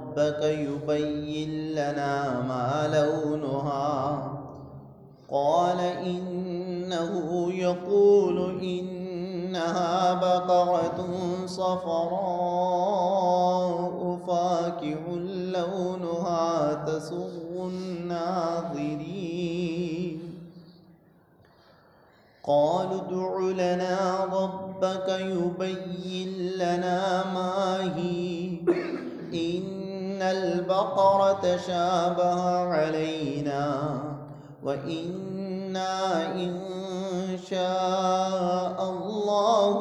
ربك يبين لنا ما لونها قال إنه يقول إنها بقرة صفراء فاكهة لونها تسر الناظرين قالوا ادع لنا ربك يبين لنا ما هي إن البقرة تشابه علينا وإنا إن شاء الله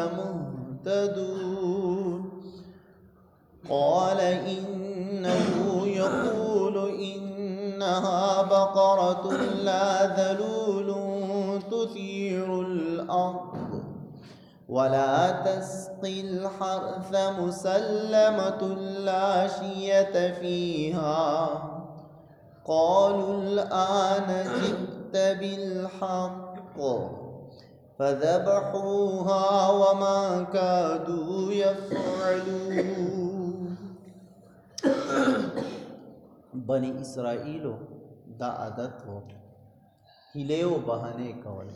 لمهتدون قال إنه يقول إنها بقرة لا ذلول تثير الأرض ولا تسقي الحرث مسلمة لا شية فيها قالوا الآن جئت بالحق فذبحوها وما كادوا يفعلون بنی اسرائیلو دا عادت ہو ہیلے و بہانے کول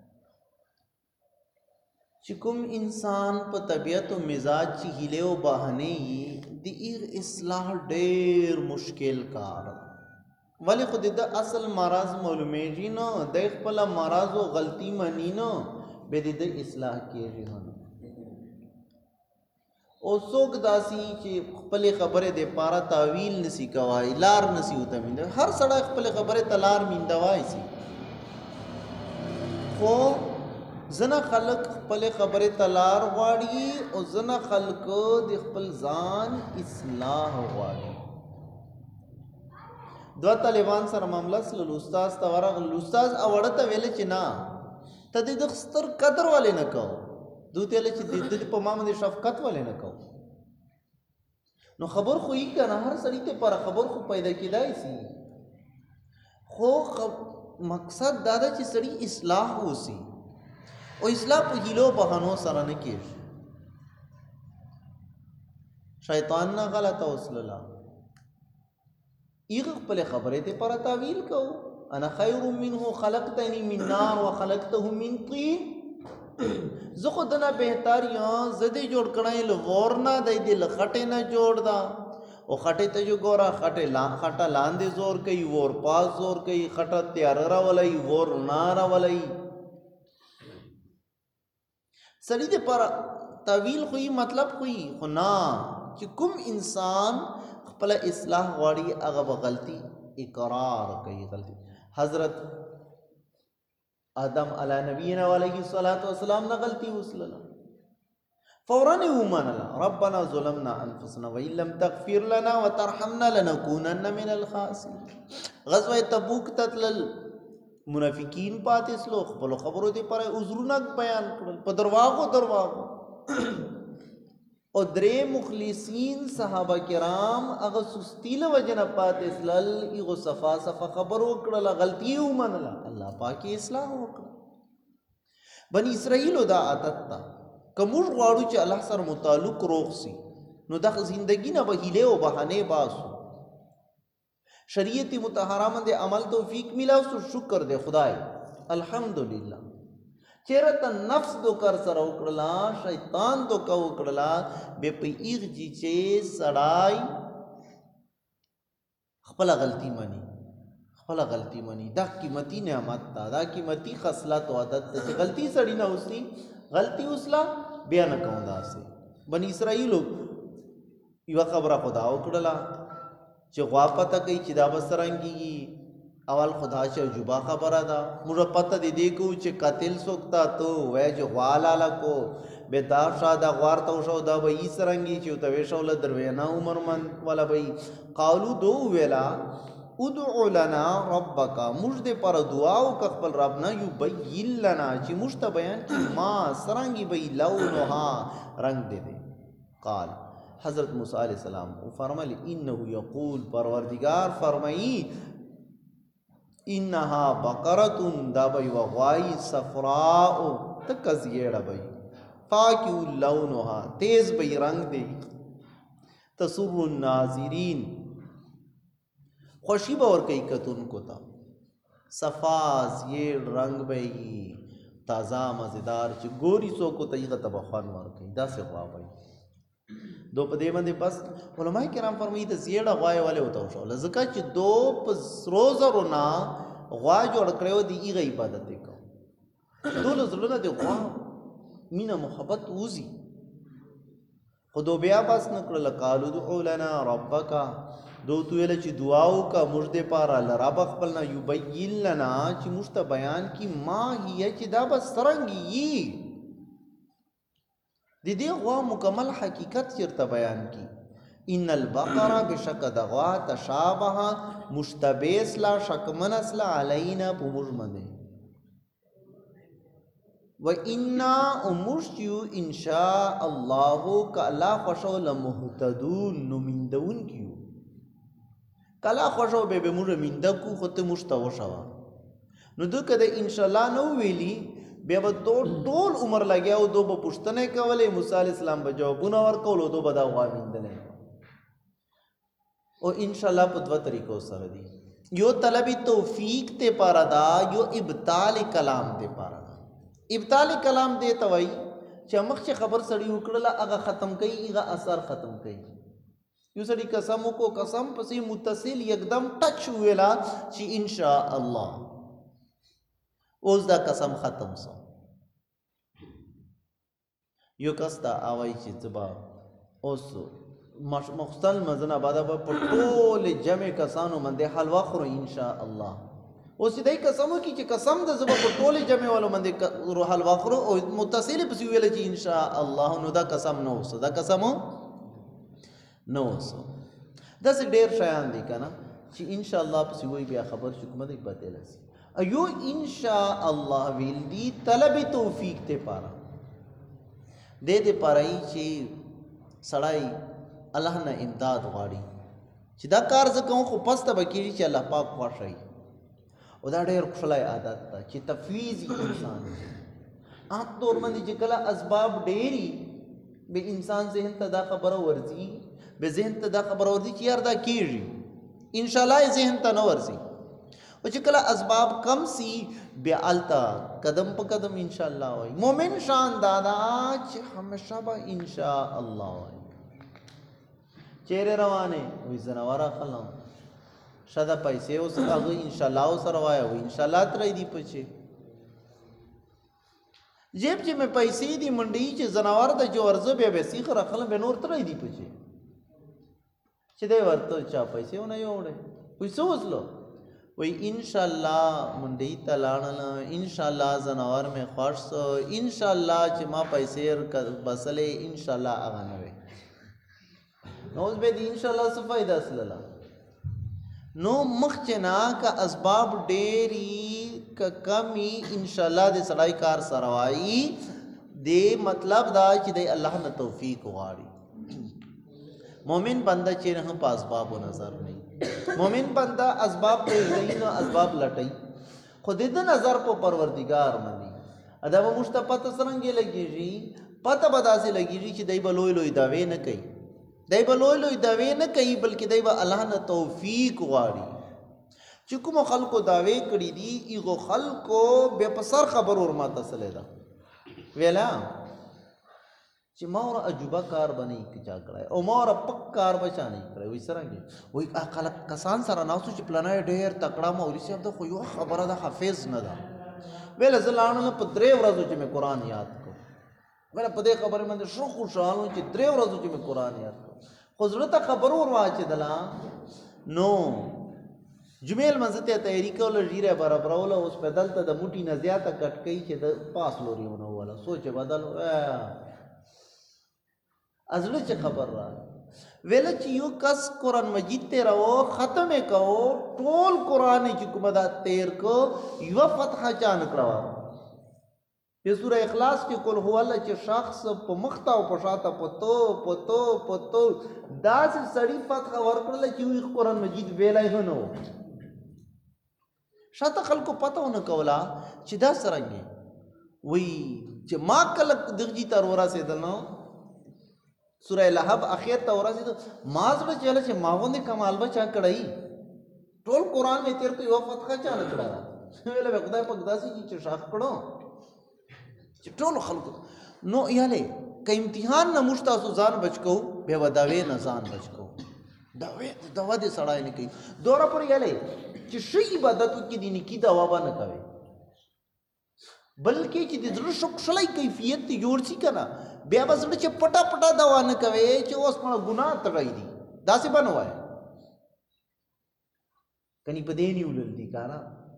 چې کوم انسان په طبیعت او مزاج چې هیله او بهانه یي د اصلاح ډېر مشکل کار ولی خود د اصل مرض معلومیږي نو د خپل مرض او غلطي منی نو به د اصلاح کیږي نو او څوک داسي چې خپل خبره د پاره تعویل نسی کوي لار نسی وته مين هر سړی خپل خبره تلار میندوای سي خو زنا خلق خپل خبره تلار غواړي او زنا خلق د خپل ځان اصلاح غواړي دو طالبان سره معاملہ سره استاد تا ورغ استاد اورته ویل چې نه ته د خستر قدر والے نه کو دوته له چې د په مام د شفقت والے نه کو نو خبر خو یې کنه هر سړی ته پر خبر خو پیدا کیدای سي خو مقصد دا ده چې سړی اصلاح وسی او اصلاح په هیلو بهانو سره نه کیږي شیطان نه غلطه وسلله ایغ خپل خبره ته پر تعویل کو انا خیر منه خلقتنی من نار وخلقته من طین زه خود نه بهتر یا زدی جوړ کړای لور نه د دې لخټه نه جوړ دا او خټه ته جو ګورا خټه لاندې زور کوي ور پاس زور کوي خټه تیار را ولای ور نار ولای سړی دې پر تعویل خو مطلب خو نه چې کوم انسان خپل اصلاح غواړي هغه غلطي اقرار کوي غلطي حضرت آدم علی نبینا علیہ الصلوۃ والسلام نے غلطی وسلل فوراً ومنلا ربنا ظلمنا انفسنا وان لم تغفر لنا وترحمنا لنكونن من الخاسرين غزوه تبوک تتل منافقین پاتې سلو خپل خبرو دي پر عذرونه بیان کړل په درواغو او درې مخلصین صحابه کرام هغه سستیله وجنه پاتې سلل ایغه صفا خبر وکړه غلطي ومنله الله پاک اصلاح وکړه بنی اسرائیل دا عادت تا کوم غواړو چې الله سره متعلق روغ سي نو د زندگی نه بهیله او بهانه باسو شریعت مطهره باندې عمل توفیق ملاو سو شکر دے خدای الحمدللہ چیرته نفس دو کر سره وکړلا شیطان دو کو وکړلا به په ایغ جی چې سړای خپل غلطی مانی دا قیمتي نعمت دا قیمتي خصلت او عادت چې غلطی سړی نه اوسي غلطی اوسلا بیا نه کوم داسې بنی اسرائیل یو خبره خدا وکړلا چې غوا پته کوي چې دا بسرنګي اول خدا چې جوبا خبره ده موږ پته دې کو چې قاتل سوکتا تو وای جو غوالا کو به دا شاده غوار تو شو دا به ای سرنګي چې تو وشول دروینا عمر من ولا به قالو دو ویلا ادعو لنا ربک مجد پر دعا او خپل رب نه یبین لنا چې مشت بیان کی ما سرنګي به لونها رنگ دے قال حضرت موسی علیہ السلام فرمایا انه یقول پروردگار فرمائی انها بقرۃ دبی وغوای صفراء تکزیڑ بی فاکیو لونها تیز بی رنگ دی تسر الناظرین خوشی باور کئی کتن کو تا صفاز یہ رنگ بئی تازہ مزیدار چی گوری سو کو تیغه تبخوان ورکی دا سے غوا بئی دو پا دے بندے پس علماء کرام فرمائی تا زیڑا غوائے والے ہوتا ہو شاو لذکا چی دو پا روزرونا غوا جو اڑکڑے دی ایغا عبادت کو دو لزلونا دے غوا مینا محبت اوزی خودو بیا پاس نکڑ لقالو دعو لنا ربکا دو تو ویل چې دعاو کا مجد پارا لرب خپلنا یبین لنا چې مشت بیان کی ما هي چې دا بس سرنگی دی دی غوا مکمل حقیقت چرته بیان کی ان البقره بشک دغوا تشابه مشتبه لا شکمن اسلا علینا بمجمنه و انا امشیو انشاء الله کا الله خوشو لمهتدون نمندون کیو کلا خوشو بے بے مجھے مندکو خود مشتاو شوا نو دو کده انشاءاللہ نو ویلی بے با طول عمر لگیا و دو با پشتنے کولی موسیٰ علیہ السلام با جوابونا ورکولو دو با دا غوا مندنے او انشاءاللہ پا دو طریقو سر دی یو طلبی توفیق تے پارا دا یو ابتال کلام تے پارا دا ابتال کلام دے توائی چا مخش خبر سڑی اکڑلا اگا ختم کئی اگا اثر ختم کئی یو سڑی قسمو کو قسم پسی متصل یکدم ٹچ ہوئیلا چی انشاء اللہ اوز دا قسم ختم سو یو کستا آوائی چی زبا اوسو مخصل مزن آبادا با پٹول جمع کسانو من دے حلوہ خورو انشاء اللہ اوسی دای قسمو کی چی قسم دا زبا پٹول جمع والو من دے حلوہ خورو متصل پسی ہوئیلا چی انشاء اللہ نو دا قسم نو سو دا قسمو نو سو دا سے ډیر شایان دی کنا چې ان شاء الله پس وی بیا خبر شو کومه دی پته لسی ایو ان شاء الله ویل دی طلب توفیق ته پارا دے دے پارای چې سړی الله نه امداد غواړي چې دا کار زکه خو پسته بکیږي چې الله پاک خوښي او دا ډیر خلای عادت ده چې تفویض انسان عام طور باندې چې کله اسباب ډیری به انسان ذهن ته دا خبره ورځي به ذهن ته دا خبر ورځي چې یار دا کیږي ان شاء الله ذهن ته نه ورځي او چې کله اسباب کم سی بیا التا قدم په قدم ان شاء الله وای مومن شان دادا چې همیشه به ان شاء الله وای چیرې روانه وې زنواره خلم شاده پیسې اوس هغه ان شاء الله سره وای او ان شاء الله ترې دی پچې جیب چې مې پیسې دی منډي چې زنوار د جو ورزه به به سیخ راخلم به نور ترې دی پچې چې دی ورته چا پیسې ونه یوړې وې سوزلو وې ان شاء الله منډي تلاړل ان شاء الله زنوار مې خوښ سو ان شاء الله چې ما پیسې بسلې ان شاء الله هغه نه وي نو اوس به ان شاء الله څه فائدہ اسلله نو مخچنا کا اسباب ډېری کا کمی ان شاء الله دې سړی کار سروایي دې مطلب دا چې دې الله نه توفیق غواړي مومن بندہ چې نه په اسباب نظر نه مومن بندہ اسباب په دین اسباب لټي خو دې نظر په پروردگار باندې ادا به مشتپت سرنګي لګيږي پته بداسي لګيږي چې دای بلوي لوی داوي نه کوي دای بلوي لوی داوي نه کوي بلکې دای به الله نه توفیق غواړي چې کوم خلکو داوي کړی دي ایغو خلکو به پسر خبر ور ماته سره دا ویلا چې ما اور عجوبه کار بنې کی چا کړای او ما اور پک کار بچا نه کړای وې سره وې خلک کسان سره ناسو چې پلانای ډېر تکړه موري صاحب د خو یو خبره د حافظ نه ده ویل زلانو په درې ورځو چې مې قران یاد کو ویل په دې خبره باندې شو خوشاله چې درې ورځو چې مې قران یاد کو خو زړه ته خبر ور واچې دلا نو جمیل منځته تحریک ول ژیره برابرول اوس په دلته د موټی نه زیاته کټکې چې د پاس لوريونه ولا سوچ بدل ازله چې خبر را ویل چې یو کس قران مجید ته راو ختمه کو ټول قران چې کوم دا تیر کو یو فتح چان کړو په سوره اخلاص کې کول هو الله چې شخص په مخته او په شاته پتو داس سړی فتح ورکړل چې یو قران مجید ویلای هنو شاته خلکو پته ونه کولا چې دا سرنګي وی چې ما کله دغجی تر ورا سیدل نو سوره لهب اخر ته ورسېدو ما زړه چله چې ما غوندې کمال به چا کړی ټول قرآن مې تیر کو یوه فتحه چا نه کړه ویله به خدای پاک داسې چې شاخ کړو چې ټولو خلکو نو یاله که امتحان نه موږ تاسو ځان بچ کوو بیا به دعوې نه ځان بچ کوو دوا دې سړی نه کوي دوره پر یاله چې ښه عبادت وکړي د نیکي دوا به نه کوي بلکې چې د زړه ښکلی کیفیت ته جوړ شي که نه بیا به زړه چې پټه پټه دوا نه کوي چې اوس مړه ګناه تړی دي داسې به نه وایي کنی په دې نیولل دي که نه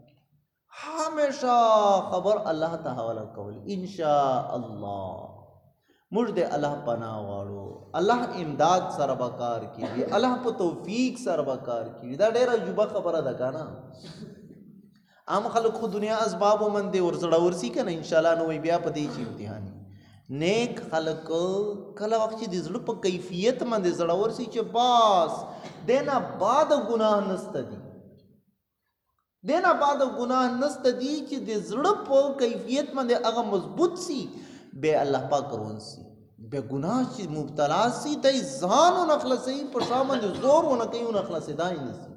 همیشه خبر الله ته حواله کول انشاء الله موږ د الله پناه غواړو الله امداد سره به کار کوي الله په توفیق سره به کار کوي دا ډېره عجوبه خبره ده که نه عام خلک خو دنیا اسباب ومندې ورزړور سي که نه انشاءالله نو وایي بیا په دې چې امتحان نیک خلک کله وخت چې د زړه په کیفیت باندې زړور سي چې بس دینا بعد ګناه نسته دي دینا بعد ګناه نسته دي چې د زړه په کیفیت باندې هغه مضبوط سي بیا الله پاک روان سي بیا ګناه چې مبتلا سي دی ځان ونه خلاصوي په شا باندې زور ونه کوي ونه خلاصېدای نه سي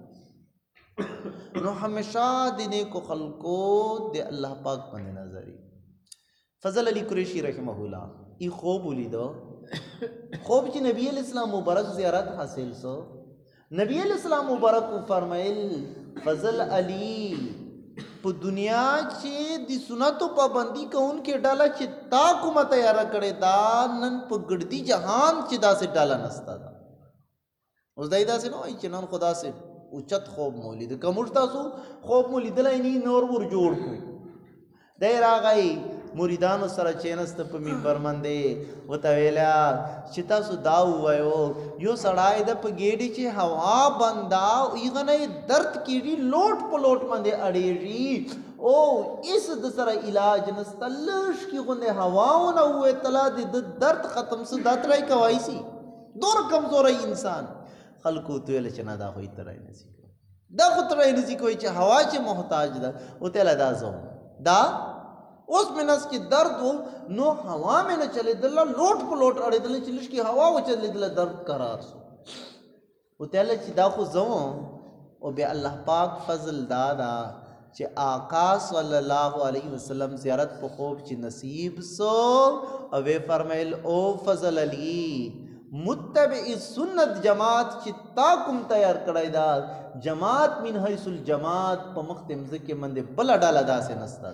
نو همیشه د نیکو خلکو د الله پاک باندې نظري فضل علی قریشی رحمه الله ای خوب ولیدو خوب چې نبی علیہ السلام مبارک زیارت حاصل سو نبی علیہ السلام مبارک فرمایل فضل علی په دنیا چې د سنتو پابندي کوونکې ډاله چې تا کومه تیاره کړې دا نن په ګردي جهان چې داسې ډاله نسته ده اوس دی داسې نه وایي چې نن خو داسې اوچت خوب مو لیده که موږ تاسو خوب مو لیدلی نی نور ور جوړ کړو دی راغی مریدانو سره چینسته په منبر باندې ورته ویله چې تاسو دا ووایو یو سړی ده په ګېډې چې هوا بنده هغه نه یې درد کېږي لوټ په لوټ باندې اړېږي او اس د سره علاج نسته لږ کې غوندې هواونه وویتله د درد ختم سه دا ترای کوای سي دومره کمزوری انسان خلکو ته ویله چې نه دا خو یې ترای نسي کوي دا خو ترای نسي کوي چې هوا چې محتاج ده ورته ویله دا زه دا اوس مې نس کې درد و نو هوا مې نه چلېدله لوټ په لوټ اړېدله چې لږ کې هوا وچلېدله درد قرار سو ورته ویله چې دا خو زه او بیا الله پاک فضل دا ده چې آقا صلی الله علیه وسلم زیارت په خوب چې نصیب سو او وی فرمایل او فضل علی متبع سنت جماعت چې تا کوم تیار کړی دا جماعت من حیث الجماعت په مخ د مځکې باندې بله ډله داسې نسته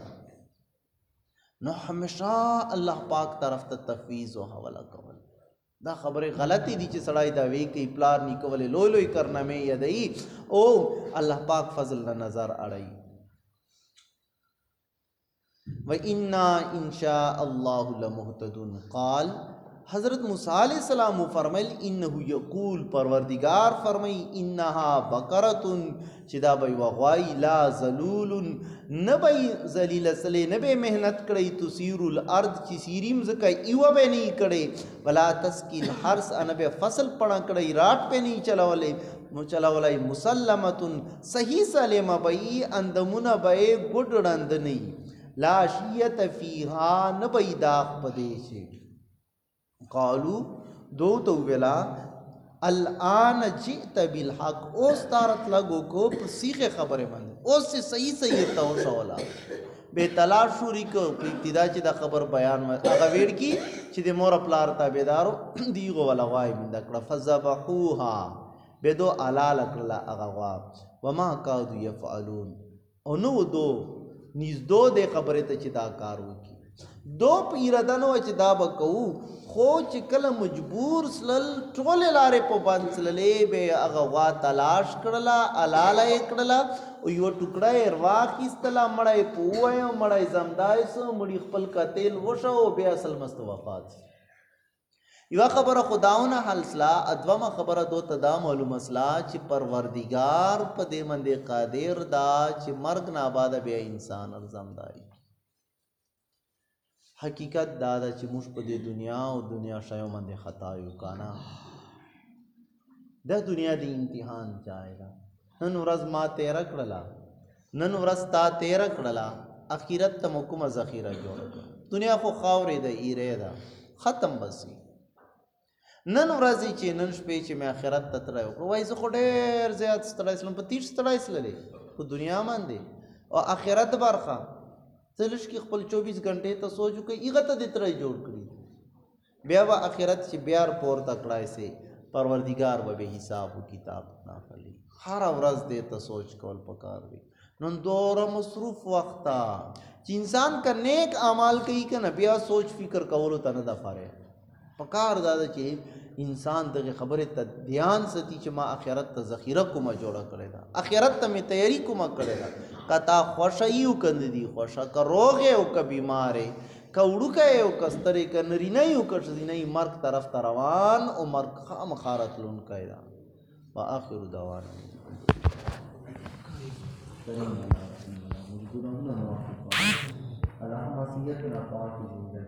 نو همیشه الله پاک طرف ته تفویض او حواله کول دا خبرې غلطې دي چې سړی دا وی کوي پلار نیکه ولې لوی لوی کارنامې یادوي او الله پاک فضل نه نظر اړوي و انا ان شاء الله لمهتدون قال حضرت موسیٰ علیہ السلام فرمائل انہو یقول پروردگار فرمائی انہا بقرتن چدا بی وغوائی لا ذلول نبی ذلیل سلے نبی محنت کڑی تسیر الارض چی سیریم زکای ایوہ بے نہیں کڑے ولا تسکیل حرس انبی فصل پڑا کڑی رات پہ نہیں چلاولائی مسلمتن صحیح سلیم بی اندمون بی گڑ رند نہیں لا شیت فیہا نبی داغ پدیشے قالو دو تو ویلا الان جئت بالحق اوس تارت لگو کو سیخ خبره باندې اوس سے صحیح تو شولا بے تلاش شوری کو ابتدا چې دا خبر بیان هغه ویړ کی چې د مور پلار تابعدارو دیغه ولا وای من دکړه فذبحوها بدو علال کړه هغه وا وما کادو يفعلون او نو دو نیز دو د خبره ته چې دا کار وکي دو پیراده نو چې دا بکو خو چې کله مجبور سلل ټولې لارې په بند سللې به هغه وا تلاش کړله الاله یې کړله او یو ټوکړه یې راواخیستله مړی یې په ووایه مړی زمدای سو مړي خپل قتل وشه او بیا اصل مست وفات یوه خبره خو داونه حل سله دومه خبره دو ته دا معلومه سله چې پروردګار په دې باندې قادر دا چې مرګ نه آباده بیا انسان ارزمدای حقیقت دا دا چې موږ په دې دنیا او دنیا شایو باندې خطا یو کانا دا دنیا د امتحان ځای ده نن ورځ ما تیره کړله نن ورځ تا تیره کړله اخرت ته مو کومه ذخیره جوړه کړه دنیا خو خاورې ده ایرې ده ختم بسي نن ورځې چې نن شپې چې مې آخرت ته تللی وکړو وایي زه خو ډېر زیات ستړی سلم په 30 ستړی سللی په دنیا باندې او آخرت برخه ته لږ کې خپل 24 غنټې ته سوچ وکړئ هغه ته دې ترای جوړ کړي بیا به آخرت چې بیا پورته کړای سي پروردګار به حساب و کتاب ناخلي هر ورځ دې ته سوچ کول پکار وي نن دوره مصروف وخت چې انسان کا نیک اعمال کوي کنه بیا سوچ فکر کولو ته نه د فاره پکار دا چې انسان دغه خبره ته دھیان ستی چې ما آخرت ته ذخیره کومه جوړه کړې ده آخرت ته می تیاری کومه کړې ده کتا خوشایو کند دی خوشا کا روغه او ک بیماره کوړوکه او کسترې ک نرینه یو ک شدینه مرګ طرف ته روان او مرګ خام خارت لون کایدا واخر دعوانا اللهم صل على محمد